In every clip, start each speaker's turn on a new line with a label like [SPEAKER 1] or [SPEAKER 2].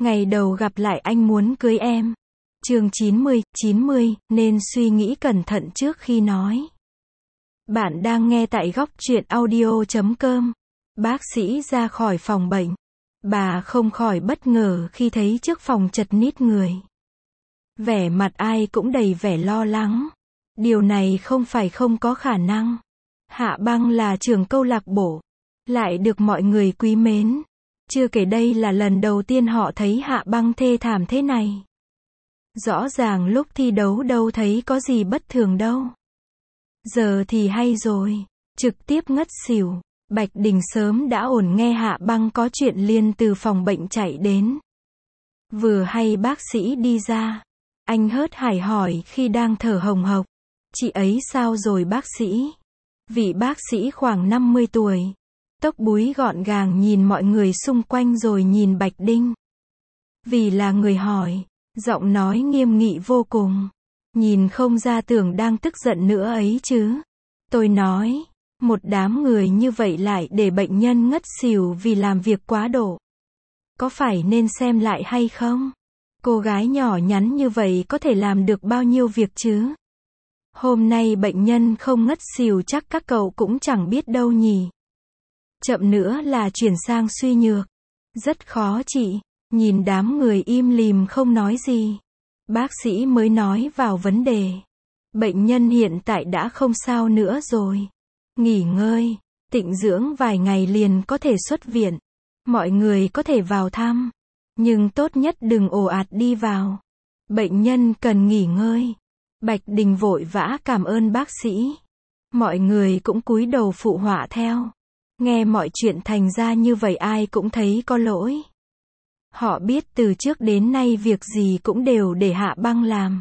[SPEAKER 1] Ngày đầu gặp lại anh muốn cưới em. Chương 90, nên suy nghĩ cẩn thận trước khi nói. Bạn đang nghe tại góc truyện audio.com. Bác sĩ ra khỏi phòng bệnh. Bà không khỏi bất ngờ khi thấy trước phòng chật ních người. Vẻ mặt ai cũng đầy vẻ lo lắng. Điều này không phải không có khả năng. Hạ Băng là trưởng câu lạc bộ, lại được mọi người quý mến. Chưa kể đây là lần đầu tiên họ thấy Hạ Băng thê thảm thế này. Rõ ràng lúc thi đấu đâu thấy có gì bất thường đâu. Giờ thì hay rồi, trực tiếp ngất xỉu. Bạch Đình sớm đã ổn nghe Hạ Băng có chuyện liền từ phòng bệnh chạy đến. Vừa hay bác sĩ đi ra, anh hớt hải hỏi khi đang thở hồng hộc. Chị ấy sao rồi bác sĩ? Vị bác sĩ khoảng 50 tuổi, tóc búi gọn gàng nhìn mọi người xung quanh rồi nhìn Bạch Đinh. Vì là người hỏi, giọng nói nghiêm nghị vô cùng. Nhìn không ra tưởng đang tức giận nữa ấy chứ. Tôi nói, một đám người như vậy lại để bệnh nhân ngất xỉu vì làm việc quá độ. Có phải nên xem lại hay không? Cô gái nhỏ nhắn như vậy có thể làm được bao nhiêu việc chứ? Hôm nay bệnh nhân không ngất xỉu chắc các cậu cũng chẳng biết đâu nhỉ. Chậm nữa là chuyển sang suy nhược. Rất khó chị. Nhìn đám người im lìm không nói gì. Bác sĩ mới nói vào vấn đề. Bệnh nhân hiện tại đã không sao nữa rồi. Nghỉ ngơi, tịnh dưỡng vài ngày liền có thể xuất viện. Mọi người có thể vào thăm. Nhưng tốt nhất đừng ồ ạt đi vào. Bệnh nhân cần nghỉ ngơi. Bạch Đình vội vã cảm ơn bác sĩ. Mọi người cũng cúi đầu phụ họa theo. Nghe mọi chuyện thành ra như vậy ai cũng thấy có lỗi. Họ biết từ trước đến nay việc gì cũng đều để Hạ Băng làm.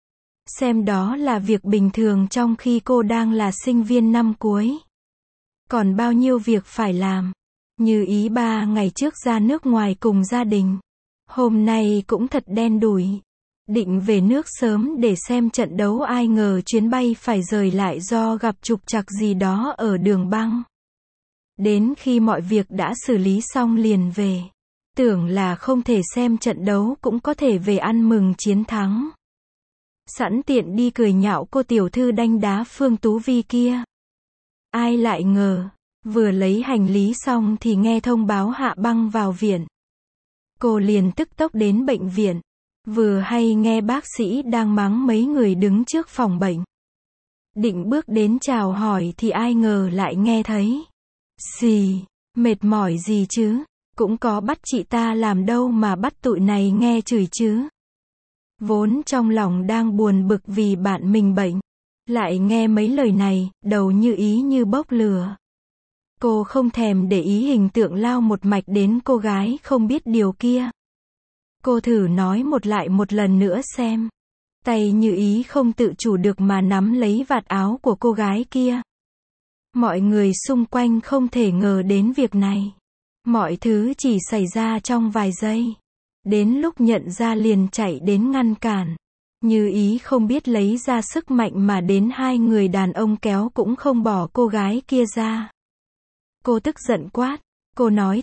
[SPEAKER 1] Xem đó là việc bình thường trong khi cô đang là sinh viên năm cuối. Còn bao nhiêu việc phải làm. Như ý 3 ngày trước ra nước ngoài cùng gia đình. Hôm nay cũng thật đen đủi. Định về nước sớm để xem trận đấu ai ngờ chuyến bay phải rời lại do gặp trục trặc gì đó ở đường băng. Đến khi mọi việc đã xử lý xong liền về. Tưởng là không thể xem trận đấu cũng có thể về ăn mừng chiến thắng. Sẵn tiện đi cười nhạo cô tiểu thư đanh đá Phương Tú Vi kia. Ai lại ngờ, vừa lấy hành lý xong thì nghe thông báo Hạ Băng vào viện. Cô liền tức tốc đến bệnh viện. Vừa hay nghe bác sĩ đang mắng mấy người đứng trước phòng bệnh. Định bước đến chào hỏi thì ai ngờ lại nghe thấy. Xì, mệt mỏi gì chứ, cũng có bắt chị ta làm đâu mà bắt tụi này nghe chửi chứ. Vốn trong lòng đang buồn bực vì bạn mình bệnh. Lại nghe mấy lời này, đầu như ý như bốc lửa. Cô không thèm để ý hình tượng lao một mạch đến cô gái không biết điều kia. Cô thử nói một lần nữa xem. Tay như ý không tự chủ được mà nắm lấy vạt áo của cô gái kia. Mọi người xung quanh không thể ngờ đến việc này. Mọi thứ chỉ xảy ra trong vài giây. Đến lúc nhận ra liền chạy đến ngăn cản. Như ý không biết lấy ra sức mạnh mà đến 2 người đàn ông kéo cũng không bỏ cô gái kia ra. Cô tức giận quát. Cô nói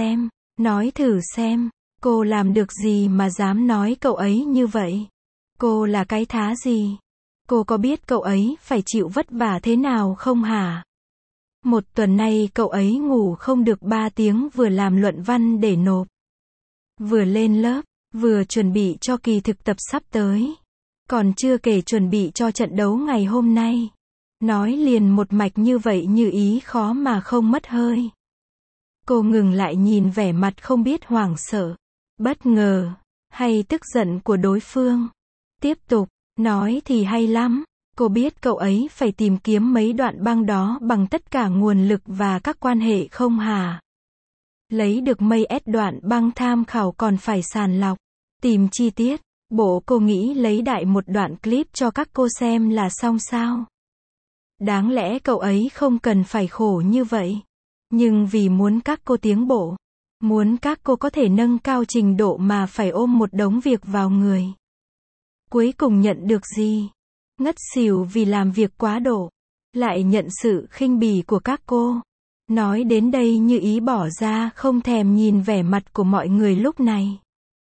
[SPEAKER 1] thử xem. Cô làm được gì mà dám nói cậu ấy như vậy? Cô là cái thá gì? Cô có biết cậu ấy phải chịu vất vả thế nào không hả? Một tuần nay cậu ấy ngủ không được 3 tiếng vừa làm luận văn để nộp. Vừa lên lớp, vừa chuẩn bị cho kỳ thực tập sắp tới. Còn chưa kể chuẩn bị cho trận đấu ngày hôm nay. Nói liền một mạch như vậy như ý khó mà không mất hơi. Cô ngừng lại nhìn vẻ mặt không biết hoảng sợ, bất ngờ, hay tức giận của đối phương. Tiếp tục, nói thì hay lắm. Cô biết cậu ấy phải tìm kiếm mấy đoạn băng đó bằng tất cả nguồn lực và các quan hệ không hả? Lấy được mấy đoạn băng tham khảo còn phải sàng lọc, tìm chi tiết. Bộ cô nghĩ lấy đại một đoạn clip cho các cô xem là xong sao? Đáng lẽ cậu ấy không cần phải khổ như vậy. Nhưng vì muốn các cô tiến bộ, muốn các cô có thể nâng cao trình độ mà phải ôm một đống việc vào người. Cuối cùng nhận được gì? Ngất xỉu vì làm việc quá độ. Lại nhận sự khinh bỉ của các cô. Nói đến đây như ý bỏ ra không thèm nhìn vẻ mặt của mọi người lúc này.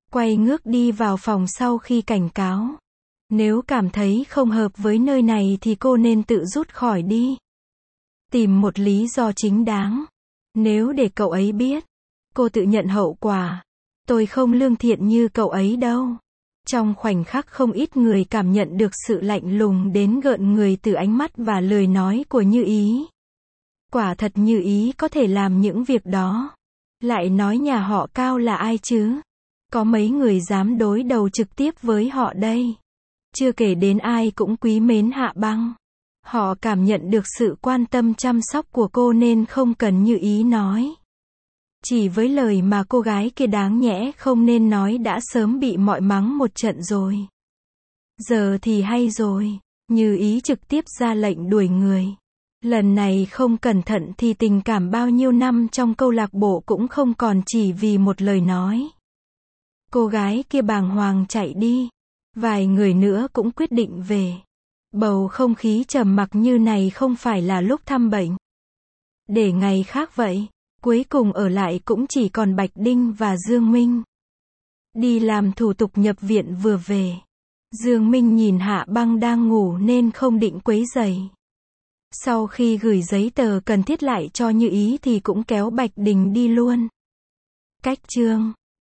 [SPEAKER 1] Quay ngước đi vào phòng sau khi cảnh cáo. Nếu cảm thấy không hợp với nơi này thì cô nên tự rút khỏi đi. Tìm một lý do chính đáng. Nếu để cậu ấy biết, cô tự nhận hậu quả. Tôi không lương thiện như cậu ấy đâu. Trong khoảnh khắc không ít người cảm nhận được sự lạnh lùng đến gợn người từ ánh mắt và lời nói của Như Ý. Quả thật Như Ý có thể làm những việc đó. Lại nói nhà họ Cao là ai chứ? Có mấy người dám đối đầu trực tiếp với họ đây? Chưa kể đến ai cũng quý mến Hạ Băng. Họ cảm nhận được sự quan tâm chăm sóc của cô nên không cần Như Ý nói. Chỉ với lời mà cô gái kia đáng nhẽ không nên nói đã sớm bị mọi mắng một trận rồi. Giờ thì hay rồi. Như Ý trực tiếp ra lệnh đuổi người. Lần này không cẩn thận thì tình cảm bao nhiêu năm trong câu lạc bộ cũng không còn chỉ vì một lời nói. Cô gái kia bàng hoàng chạy đi. Vài người nữa cũng quyết định về. Bầu không khí trầm mặc như này không phải là lúc thăm bệnh. Để ngày khác vậy. Cuối cùng ở lại cũng chỉ còn Bạch Đinh và Dương Minh. Đi làm thủ tục nhập viện vừa về. Dương Minh nhìn Hạ Băng đang ngủ nên không định quấy rầy. Sau khi gửi giấy tờ cần thiết lại cho Như Ý thì cũng kéo Bạch Đình đi luôn. Cách chương